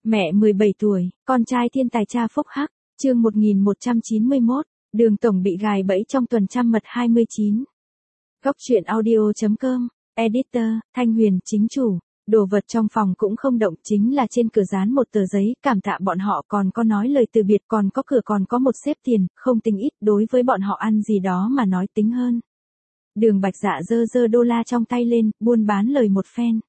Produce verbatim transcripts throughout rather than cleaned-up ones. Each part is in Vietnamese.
Mẹ mười bảy tuổi, con trai thiên tài cha phúc hắc, chương một nghìn một trăm chín mươi mốt, Đường Tổng bị gài bẫy trong tuần trăng mật hai mươi chín. Góc truyện audio chấm com, Editor, Thanh Huyền chính chủ, đồ vật trong phòng cũng không động, chính là trên cửa dán một tờ giấy, cảm tạ bọn họ, còn có nói lời từ biệt, còn có cửa, còn có một xếp tiền, không tính ít, đối với bọn họ ăn gì đó mà nói tính hơn. Đường Bạch Dạ giơ giơ đô la trong tay lên, buôn bán lời một phen.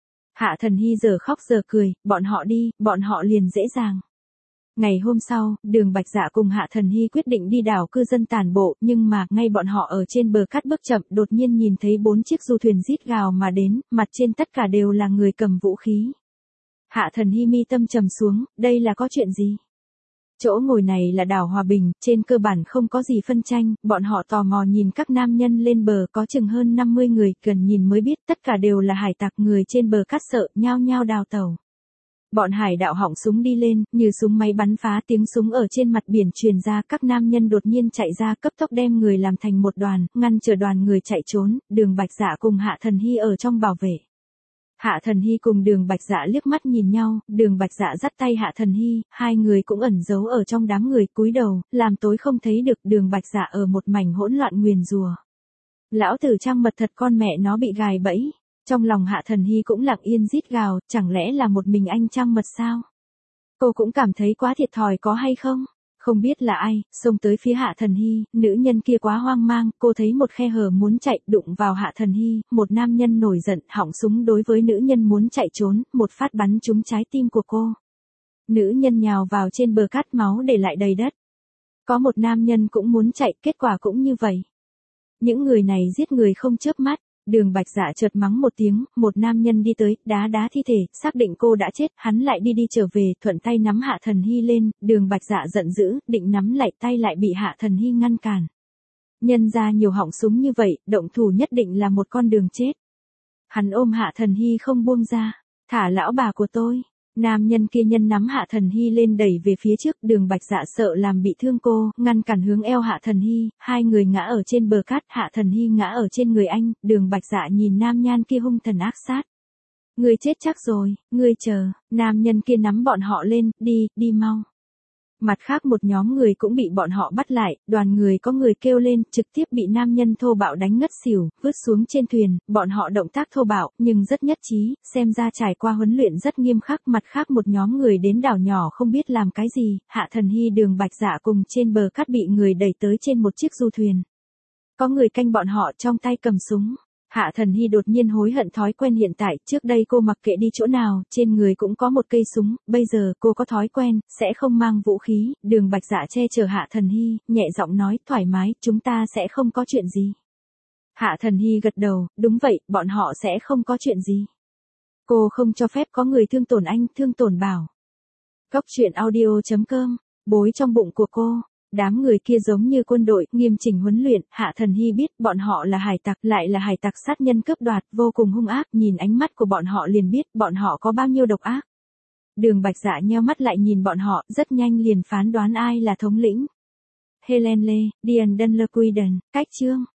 Hạ Thần Hy giờ khóc giờ cười, bọn họ đi, bọn họ liền dễ dàng. Ngày hôm sau, Đường Bạch Dạ cùng Hạ Thần Hy quyết định đi đảo cư dân tản bộ, nhưng mà, ngay bọn họ ở trên bờ cát bước chậm, đột nhiên nhìn thấy bốn chiếc du thuyền rít gào mà đến, mặt trên tất cả đều là người cầm vũ khí. Hạ Thần Hy mi tâm trầm xuống, đây là có chuyện gì? Chỗ ngồi này là đảo Hòa Bình, trên cơ bản không có gì phân tranh, bọn họ tò mò nhìn các nam nhân lên bờ, có chừng hơn năm mươi người, gần nhìn mới biết tất cả đều là hải tặc, người trên bờ cát sợ, nhao nhao đào tàu. Bọn hải đạo họng súng đi lên, như súng máy bắn phá, tiếng súng ở trên mặt biển truyền ra, các nam nhân đột nhiên chạy ra, cấp tốc đem người làm thành một đoàn, ngăn chờ đoàn người chạy trốn. Đường Bạch Dạ cùng Hạ Thần Hy ở trong bảo vệ. Hạ Thần Hy cùng Đường Bạch Dạ liếc mắt nhìn nhau, Đường Bạch Dạ dắt tay Hạ Thần Hy, hai người cũng ẩn giấu ở trong đám người, cúi đầu, làm tối không thấy được. Đường Bạch Dạ ở một mảnh hỗn loạn nguyền rủa. Lão tử trăng mật thật, con mẹ nó bị gài bẫy. Trong lòng Hạ Thần Hy cũng lặng yên rít gào, chẳng lẽ là một mình anh trăng mật sao? Cô cũng cảm thấy quá thiệt thòi có hay không? Không biết là ai, xông tới phía Hạ Thần Hy, nữ nhân kia quá hoang mang, cô thấy một khe hở muốn chạy, đụng vào Hạ Thần Hy, một nam nhân nổi giận, họng súng đối với nữ nhân muốn chạy trốn, một phát bắn trúng trái tim của cô. Nữ nhân nhào vào trên bờ cát, máu để lại đầy đất. Có một nam nhân cũng muốn chạy, kết quả cũng như vậy. Những người này giết người không chớp mắt. Đường Bạch Dạ chợt mắng một tiếng, một nam nhân đi tới, đá đá thi thể, xác định cô đã chết, hắn lại đi đi trở về, thuận tay nắm Hạ Thần Hy lên. Đường Bạch Dạ giận dữ, định nắm lại tay lại bị Hạ Thần Hy ngăn cản. Nhân ra nhiều họng súng như vậy, động thủ nhất định là một con đường chết. Hắn ôm Hạ Thần Hy không buông ra, thả lão bà của tôi. Nam nhân kia nhân nắm Hạ Thần Hy lên đẩy về phía trước, Đường Bạch Dạ sợ làm bị thương cô, ngăn cản hướng eo Hạ Thần Hy, hai người ngã ở trên bờ cát, Hạ Thần Hy ngã ở trên người anh, Đường Bạch Dạ nhìn nam nhan kia hung thần ác sát. Ngươi chết chắc rồi, ngươi chờ, nam nhân kia nắm bọn họ lên, đi, đi mau. Mặt khác một nhóm người cũng bị bọn họ bắt lại, đoàn người có người kêu lên, trực tiếp bị nam nhân thô bạo đánh ngất xỉu, vứt xuống trên thuyền, bọn họ động tác thô bạo, nhưng rất nhất trí, xem ra trải qua huấn luyện rất nghiêm khắc. Mặt khác một nhóm người đến đảo nhỏ không biết làm cái gì, Hạ Thần Hy Đường Bạch Dạ cùng trên bờ cát bị người đẩy tới trên một chiếc du thuyền. Có người canh bọn họ trong tay cầm súng. Hạ Thần Hy đột nhiên hối hận thói quen hiện tại, trước đây cô mặc kệ đi chỗ nào, trên người cũng có một cây súng, bây giờ cô có thói quen, sẽ không mang vũ khí. Đường Bạch Dạ che chở Hạ Thần Hy, nhẹ giọng nói, thoải mái, chúng ta sẽ không có chuyện gì. Hạ Thần Hy gật đầu, đúng vậy, bọn họ sẽ không có chuyện gì. Cô không cho phép có người thương tổn anh, thương tổn Bảo. Góc truyện audio chấm com, bối trong bụng của cô. Đám người kia giống như quân đội, nghiêm chỉnh huấn luyện, Hạ Thần Hy biết, bọn họ là hải tặc, lại là hải tặc sát nhân cướp đoạt, vô cùng hung ác, nhìn ánh mắt của bọn họ liền biết, bọn họ có bao nhiêu độc ác. Đường Bạch Dạ nheo mắt lại nhìn bọn họ, rất nhanh liền phán đoán ai là thống lĩnh. Helen Lê, Diane Dunlequiden, cách chương.